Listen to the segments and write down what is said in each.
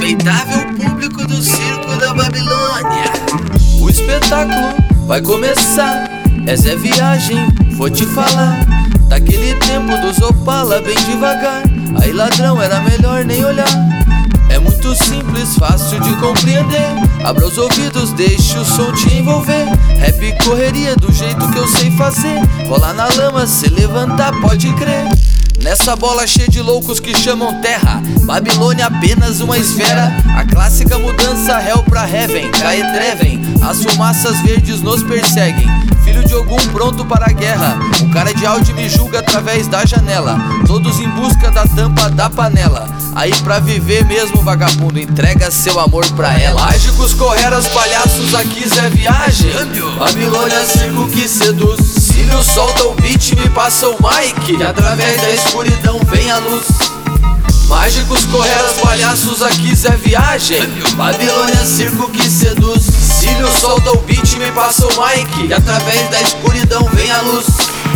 Respeitável público do Circo da Babilônia, o espetáculo vai começar. Essa é viagem, vou te falar. Daquele tempo dos Opala bem devagar. Aí ladrão era melhor nem olhar. É muito simples, fácil de compreender. Abra os ouvidos, deixe o som te envolver. Rap correria do jeito que eu sei fazer. Rolar na lama, se levantar, pode crer. Nessa bola cheia de loucos que chamam terra, Babilônia apenas uma esfera. A clássica mudança, hell pra heaven, cai trevem, as fumaças verdes nos perseguem. Filho de Ogum pronto para a guerra, um cara de áudio me julga através da janela. Todos em busca da tampa da panela. Aí pra viver mesmo, vagabundo, entrega seu amor pra ela. Mágicos, correras, palhaços, aqui Zé Viagem. Babilônia, circo que seduz. Cílio solta o beat, me passa o mic, que através da escuridão vem a luz. Mágicos, correras, palhaços, aqui Zé Viagem. Babilônia, circo que seduz. Cílio solta o beat, me passa o mic, que através da escuridão vem a luz.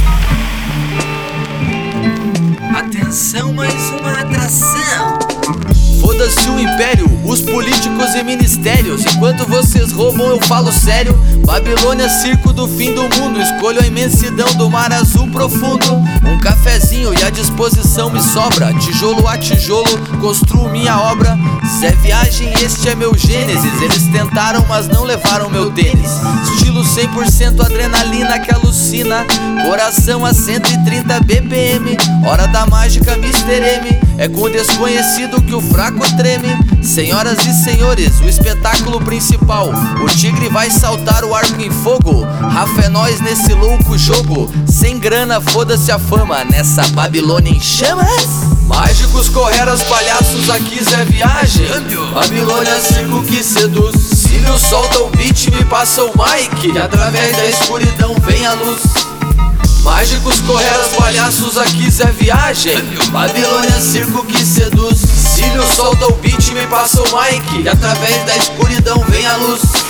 Atenção, mais uma atração. Foda-se o império, os políticos e ministérios. Enquanto vocês roubam eu falo sério. Babilônia, circo do fim do mundo. Escolho a imensidão do mar azul profundo. Um cafezinho e a disposição me sobra. Tijolo a tijolo, construo minha obra. Zé Viagem, este é meu gênesis. Eles tentaram, mas não levaram meu tênis. Estilo 100% adrenalina que alucina. Coração a 130 BPM. Hora da mágica Mr. M. É com o desconhecido que o fraco treme. Senhoras e senhores, o espetáculo principal. O tigre vai saltar o arco em fogo. Rafa é nós nesse louco jogo. Sem grana, foda-se a fama. Nessa Babilônia em chamas. Mágicos, correras, palhaços, aqui Zé Viagem. Babilônia, circo que seduz. Cílio solta o beat, me passa o mic, que através da escuridão vem a luz. Mágicos, correras, palhaços, aqui Zé Viagem. Babilônia, circo que seduz. Cílio solta o beat, me passa o mic, que através da escuridão vem a luz.